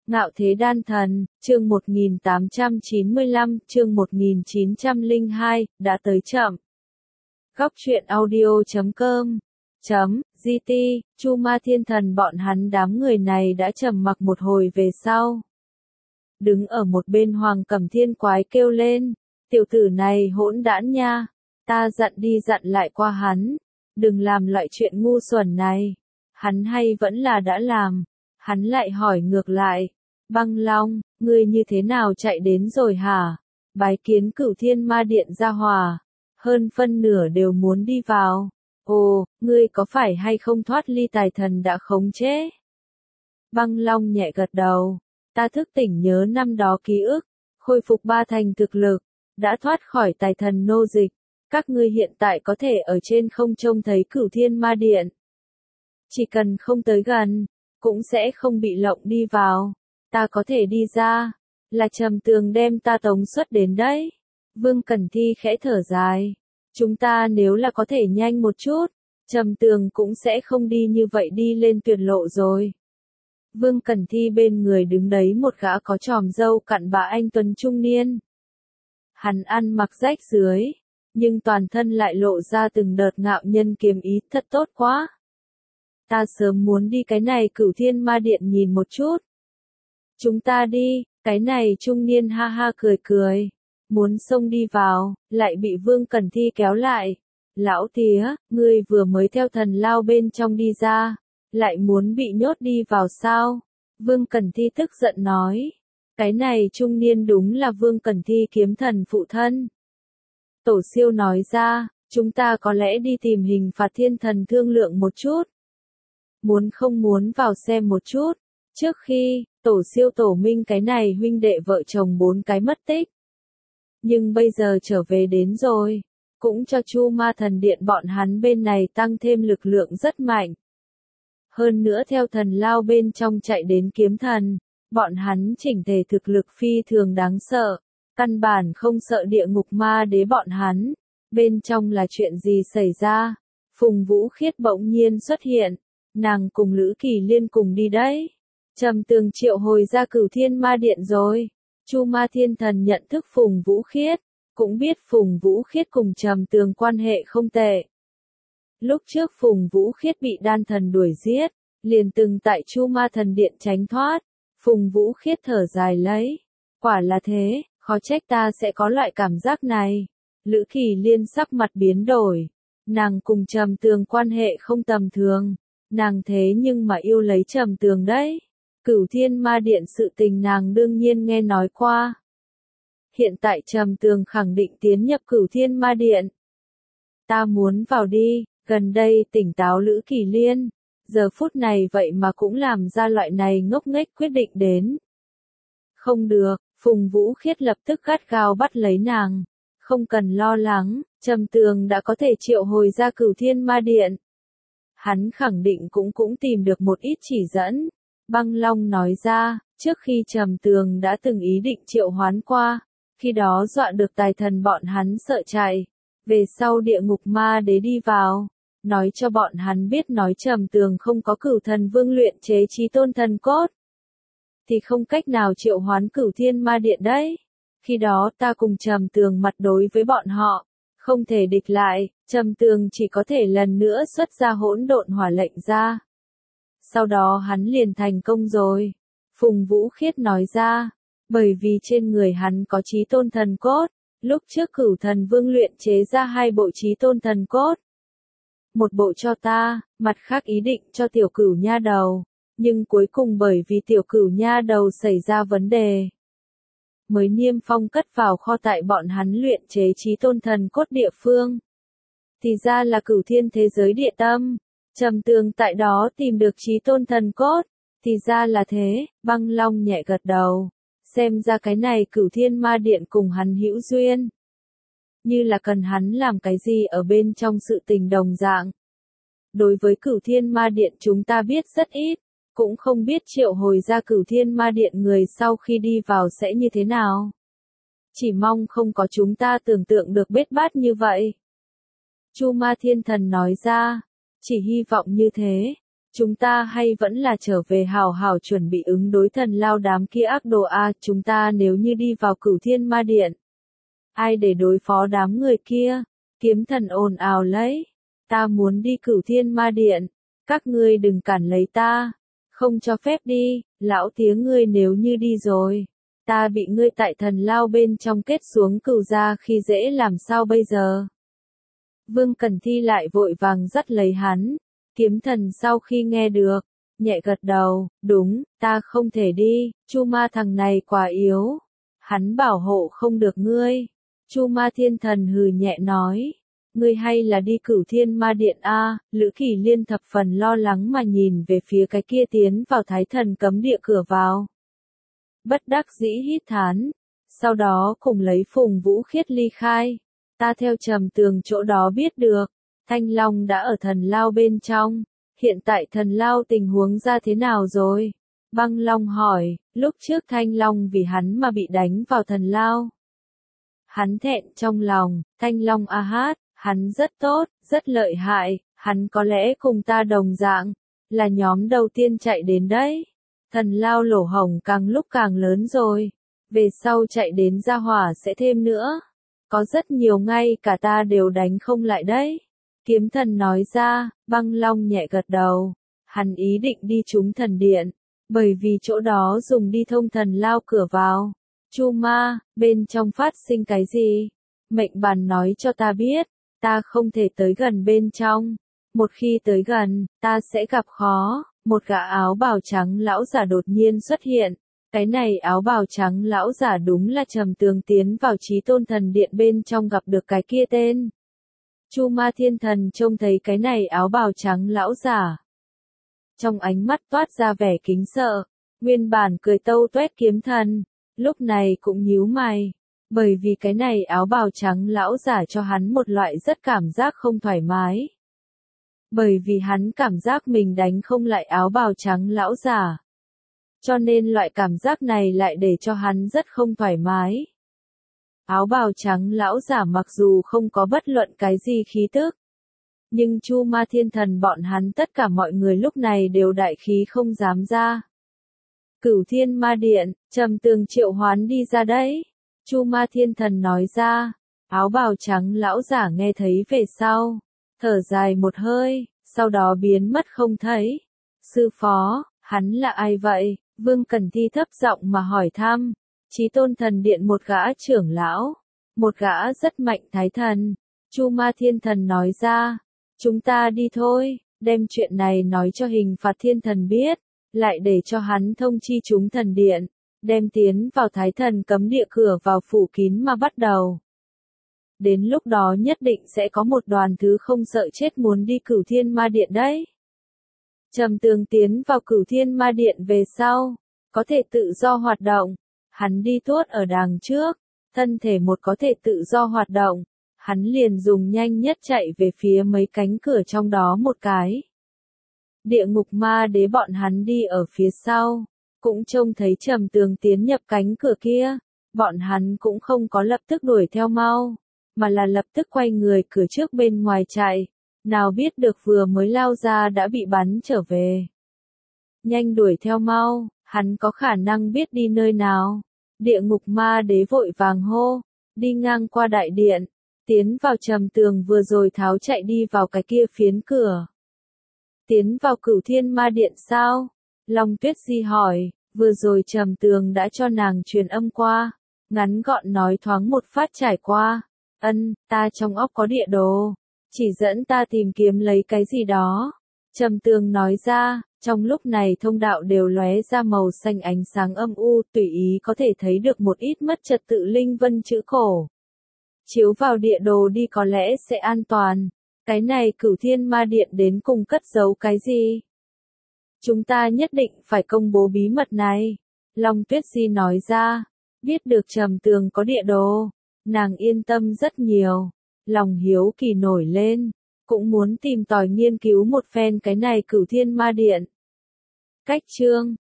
Ngạo Thế Đan Thần, chương 1895, chương 1902, đã tới chậm. Góc truyện audio.com .gt, Chu Ma Thiên Thần bọn hắn đám người này đã trầm mặc một hồi về sau. Đứng ở một bên Hoàng Cẩm Thiên quái kêu lên, tiểu tử này hỗn đản nha, ta dặn đi dặn lại qua hắn, đừng làm loại chuyện ngu xuẩn này. Hắn hay vẫn là đã làm, hắn lại hỏi ngược lại, Băng Long, ngươi như thế nào chạy đến rồi hả? Bái kiến Cửu Thiên Ma Điện gia hòa, hơn phân nửa đều muốn đi vào. Ồ, ngươi có phải hay không thoát ly tài thần đã khống chế? Băng Long nhẹ gật đầu, ta thức tỉnh nhớ năm đó ký ức, khôi phục 3 thành thực lực, đã thoát khỏi tài thần nô dịch. Các ngươi hiện tại có thể ở trên không trông thấy Cửu Thiên Ma Điện. Chỉ cần không tới gần, cũng sẽ không bị lộng đi vào. Ta có thể đi ra, là Trầm Tường đem ta tống xuất đến đấy. Vương Cẩn Thi khẽ thở dài. Chúng ta nếu là có thể nhanh một chút, Trầm Tường cũng sẽ không đi như vậy đi lên tuyệt lộ rồi. Vương Cẩn Thi bên người đứng đấy một gã có tròm râu cặn bã anh tuấn trung niên. Hắn ăn mặc rách rưới, nhưng toàn thân lại lộ ra từng đợt ngạo nhân kiếm ý, thật tốt quá. Ta sớm muốn đi cái này Cửu Thiên Ma Điện nhìn một chút. Chúng ta đi, cái này trung niên ha ha cười cười, muốn xông đi vào, lại bị Vương Cẩn Thi kéo lại. Lão tía, ngươi vừa mới theo thần lao bên trong đi ra, lại muốn bị nhốt đi vào sao? Vương Cẩn Thi tức giận nói. Cái này trung niên đúng là Vương Cẩn Thi kiếm thần phụ thân. Tổ siêu nói ra, chúng ta có lẽ đi tìm Hình Phạt Thiên Thần thương lượng một chút. Muốn không muốn vào xem một chút. Trước khi, tổ siêu tổ minh cái này huynh đệ vợ chồng 4 cái mất tích. Nhưng bây giờ trở về đến rồi, cũng cho Chu Ma Thần Điện bọn hắn bên này tăng thêm lực lượng rất mạnh. Hơn nữa theo thần lao bên trong chạy đến kiếm thần, bọn hắn chỉnh thể thực lực phi thường đáng sợ, căn bản không sợ địa ngục ma đế bọn hắn. Bên trong là chuyện gì xảy ra? Phùng Vũ Khiết bỗng nhiên xuất hiện, nàng cùng Lữ Kỳ Liên cùng đi đấy. Trầm Tường triệu hồi ra Cửu Thiên Ma Điện rồi. Chu Ma Thiên Thần nhận thức Phùng Vũ Khiết, cũng biết Phùng Vũ Khiết cùng Trầm Tường quan hệ không tệ. Lúc trước Phùng Vũ Khiết bị đan thần đuổi giết, liền từng tại Chu Ma Thần Điện tránh thoát. Phùng Vũ Khiết thở dài lấy, quả là thế, khó trách ta sẽ có loại cảm giác này. Lữ Kỳ Liên sắc mặt biến đổi, nàng cùng Trầm Tường quan hệ không tầm thường, nàng thế nhưng mà yêu lấy Trầm Tường đấy. Cửu Thiên Ma Điện sự tình nàng đương nhiên nghe nói qua. Hiện tại Trầm Tường khẳng định tiến nhập Cửu Thiên Ma Điện. Ta muốn vào đi, gần đây tỉnh táo Lữ Kỳ Liên, giờ phút này vậy mà cũng làm ra loại này ngốc nghếch quyết định đến. Không được, Phùng Vũ Khiết lập tức gắt gao bắt lấy nàng. Không cần lo lắng, Trầm Tường đã có thể triệu hồi ra Cửu Thiên Ma Điện. Hắn khẳng định cũng tìm được một ít chỉ dẫn. Băng Long nói ra, trước khi Trầm Tường đã từng ý định triệu hoán qua, khi đó dọa được tài thần bọn hắn sợ chạy. Về sau địa ngục ma đế đi vào, nói cho bọn hắn biết nói Trầm Tường không có Cửu Thần Vương luyện chế chí tôn thần cốt, thì không cách nào triệu hoán Cửu Thiên Ma Điện đấy. Khi đó ta cùng Trầm Tường mặt đối với bọn họ, không thể địch lại, Trầm Tường chỉ có thể lần nữa xuất ra hỗn độn hỏa lệnh ra. Sau đó hắn liền thành công rồi. Phùng Vũ Khiết nói ra, bởi vì trên người hắn có chí tôn thần cốt, lúc trước Cửu Thần Vương luyện chế ra 2 bộ chí tôn thần cốt. Một bộ cho ta, mặt khác ý định cho tiểu Cửu nha đầu, nhưng cuối cùng bởi vì tiểu Cửu nha đầu xảy ra vấn đề, mới niêm phong cất vào kho tại bọn hắn luyện chế chí tôn thần cốt địa phương. Thì ra là Cửu Thiên thế giới địa tâm. Trầm Tường tại đó tìm được chí tôn thần cốt, thì ra là thế. Băng Long nhẹ gật đầu, xem ra cái này Cửu Thiên Ma Điện cùng hắn hữu duyên, như là cần hắn làm cái gì ở bên trong sự tình đồng dạng. Đối với Cửu Thiên Ma Điện chúng ta biết rất ít, cũng không biết triệu hồi ra Cửu Thiên Ma Điện người sau khi đi vào sẽ như thế nào. Chỉ mong không có chúng ta tưởng tượng được bết bát như vậy. Chu Ma Thiên Thần nói ra, chỉ hy vọng như thế. Chúng ta hay vẫn là trở về hào hào chuẩn bị ứng đối thần lao đám kia ác đồ a, chúng ta nếu như đi vào Cửu Thiên Ma Điện. Ai để đối phó đám người kia? Kiếm Thần ồn ào lấy. Ta muốn đi Cửu Thiên Ma Điện. Các ngươi đừng cản lấy ta. Không cho phép đi, lão tía ngươi nếu như đi rồi. Ta bị ngươi tại thần lao bên trong kết xuống cửu gia khi dễ làm sao bây giờ? Vương Cẩn Thi lại vội vàng dắt lấy hắn. Kiếm Thần sau khi nghe được, nhẹ gật đầu, đúng, ta không thể đi, Chu Ma thằng này quá yếu. Hắn bảo hộ không được ngươi. Chu Ma Thiên Thần hừ nhẹ nói. Ngươi hay là đi Cửu Thiên Ma Điện a? Lữ Kỳ Liên thập phần lo lắng mà nhìn về phía cái kia tiến vào Thái Thần cấm địa cửa vào. Bất đắc dĩ hít thán, sau đó cùng lấy Phùng Vũ Khiết ly khai. Ta theo Trầm Tường chỗ đó biết được, Thanh Long đã ở thần lao bên trong, hiện tại thần lao tình huống ra thế nào rồi? Băng Long hỏi, lúc trước Thanh Long vì hắn mà bị đánh vào thần lao. Hắn thẹn trong lòng, Thanh Long a hát, hắn rất tốt, rất lợi hại, hắn có lẽ cùng ta đồng dạng, là nhóm đầu tiên chạy đến đấy. Thần lao lỗ hổng càng lúc càng lớn rồi, về sau chạy đến gia hỏa sẽ thêm nữa. Có rất nhiều ngay cả ta đều đánh không lại đấy. Kiếm Thần nói ra, Băng Long nhẹ gật đầu. Hắn ý định đi trúng thần điện, bởi vì chỗ đó dùng đi thông thần lao cửa vào. Chu Ma, bên trong phát sinh cái gì? Mệnh bàn nói cho ta biết, ta không thể tới gần bên trong. Một khi tới gần, ta sẽ gặp khó. Một gã áo bào trắng lão giả đột nhiên xuất hiện. Cái này áo bào trắng lão giả đúng là Trầm Tường tiến vào Chí Tôn Thần Điện bên trong gặp được cái kia tên. Chu Ma Thiên Thần trông thấy cái này áo bào trắng lão giả. Trong ánh mắt toát ra vẻ kính sợ, nguyên bản cười tâu tuét Kiếm Thần, lúc này cũng nhíu mày. Bởi vì cái này áo bào trắng lão giả cho hắn một loại rất cảm giác không thoải mái. Bởi vì hắn cảm giác mình đánh không lại áo bào trắng lão giả. Cho nên loại cảm giác này lại để cho hắn rất không thoải mái. Áo bào trắng lão giả mặc dù không có bất luận cái gì khí tức. Nhưng Chu Ma Thiên Thần bọn hắn tất cả mọi người lúc này đều đại khí không dám ra. Cửu Thiên Ma Điện, Trầm Tường triệu hoán đi ra đấy. Chu Ma Thiên Thần nói ra. Áo bào trắng lão giả nghe thấy về sau. Thở dài một hơi, sau đó biến mất không thấy. Sư phó, hắn là ai vậy? Vương Cẩn Thi thấp giọng mà hỏi thăm. Chí Tôn Thần Điện một gã trưởng lão, một gã rất mạnh thái thần. Chu Ma Thiên Thần nói ra, chúng ta đi thôi, đem chuyện này nói cho Hình Phạt Thiên Thần biết, lại để cho hắn thông chi chúng thần điện, đem tiến vào Thái Thần cấm địa cửa vào phủ kín mà bắt đầu. Đến lúc đó nhất định sẽ có một đoàn thứ không sợ chết muốn đi Cửu Thiên Ma Điện đấy. Trầm Tường tiến vào Cửu Thiên Ma Điện về sau, có thể tự do hoạt động. Hắn đi tuốt ở đằng trước, thân thể một có thể tự do hoạt động, hắn liền dùng nhanh nhất chạy về phía mấy cánh cửa trong đó một cái. Địa ngục ma đế bọn hắn đi ở phía sau, cũng trông thấy Trầm Tường tiến nhập cánh cửa kia, bọn hắn cũng không có lập tức đuổi theo mau, mà là lập tức quay người cửa trước bên ngoài chạy, nào biết được vừa mới lao ra đã bị bắn trở về. Nhanh đuổi theo mau, hắn có khả năng biết đi nơi nào. Địa ngục ma đế vội vàng hô, đi ngang qua đại điện, tiến vào Trầm Tường vừa rồi tháo chạy đi vào cái kia phiến cửa. Tiến vào Cửu Thiên Ma Điện sao? Long Tuyết Di hỏi, vừa rồi Trầm Tường đã cho nàng truyền âm qua, ngắn gọn nói thoáng một phát trải qua. Ta trong óc có địa đồ, chỉ dẫn ta tìm kiếm lấy cái gì đó. Trầm Tường nói ra, trong lúc này thông đạo đều lóe ra màu xanh ánh sáng âm u, tùy ý có thể thấy được một ít mất trật tự linh vân chữ cổ. Chiếu vào địa đồ đi có lẽ sẽ an toàn. Cái này Cửu Thiên Ma Điện đến cùng cất giấu cái gì? Chúng ta nhất định phải công bố bí mật này. Long Tuyết Di nói ra, biết được Trầm Tường có địa đồ, nàng yên tâm rất nhiều, lòng hiếu kỳ nổi lên, cũng muốn tìm tòi nghiên cứu một phen cái này Cửu Thiên Ma Điện. Cách chương